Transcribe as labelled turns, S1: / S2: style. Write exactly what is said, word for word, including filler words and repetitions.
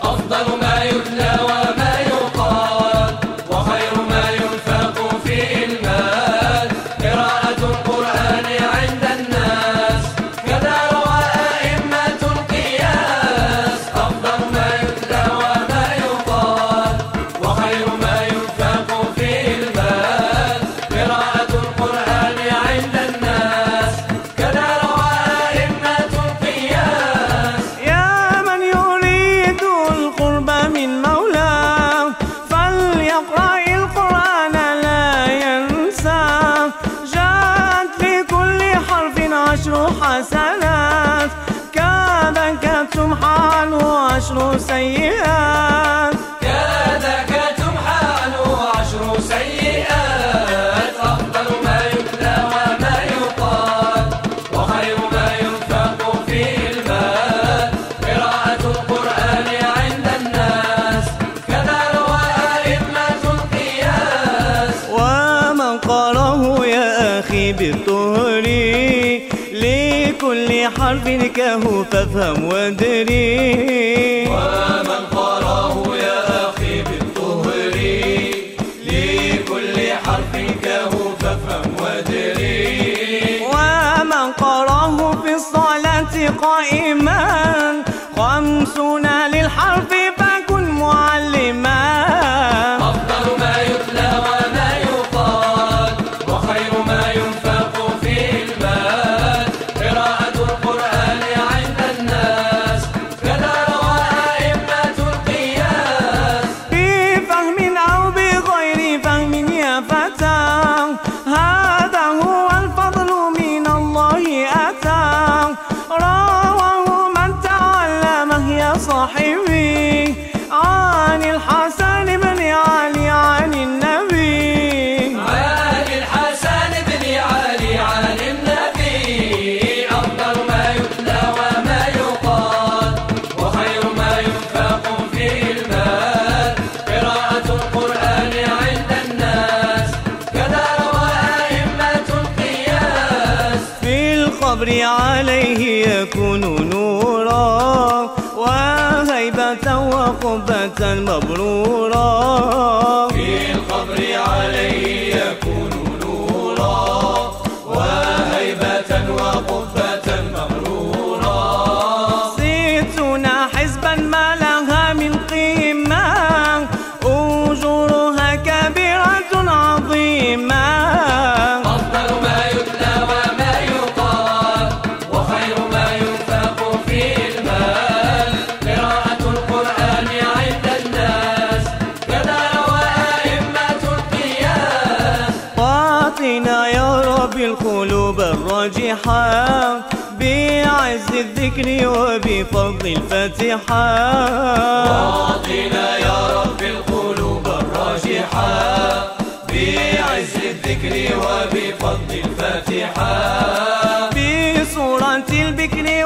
S1: أفضل ما يتلى وما يقال وخير ما ينفق فيه المال قراءة القرآن عند الناس كذا روى أئمة القياس. أفضل ما يتلى وما يقال وخير ما ينفق فيه المال قراءة القرآن عند الناس كذا روى أئمة القياس.
S2: يا من يريد القرب من مولاه فليقرأ القرآن لا ينسى. جاءت لكل حرف عشر حسنات كذاك تمحى عنه عشر سيئات.
S1: كذاك تمحى عنه عشر سيئات. أفضل ما يتلى وما يقال وخير ما ينفق فيه المال قراءة القرآن عند الناس كذا روى أئمة القياس.
S2: ومن قرأه يا أخي بالطهر لكل حرف كه فافهم وادري.
S1: ومن قرأه يا أخي بالطهر لكل حرف كه فافهم وادري.
S2: ومن قرأه في الصلاة قائما خمسون للحرف فكن معلما.
S1: أفضل ما يتلى وما يقال وخير ما ينفق فيه المال قراءة القرآن عند الناس كذا روى أئمة القياس.
S2: بفهم أو بغير فهم يا فتى هذا هو الفضل من الله أتى. رواه من تعلمه يا صاحبي عن الحسن بن علي عن النبي.
S1: عن الحسن بن علي عن النبي. أفضل ما يتلى وما يقال وخير ما ينفق فيه المال قراءة القرآن عند الناس كذا روى أئمة القياس.
S2: في القبر عليه يكون نورا وهيبة وقبة مبرورا.
S1: في القبر عليه يكون نورا وهيبة وقبة مغرورا.
S2: ستون حزبا ما لها من قيمة أجورها كبيرة عظيمة.
S1: أفضل ما يتلى وما يقال وخير ما ينفق فيه المال قراءة القرآن عند الناس كذا روى أئمة القياس.
S2: واعطنا يا رب القلوب الراجحة بعز الذكر وبفضل الفاتحة.
S1: واعطنا يا رب القلوب الراجحة بعز الذكر وبفضل الفاتحة.
S2: بصورة البكر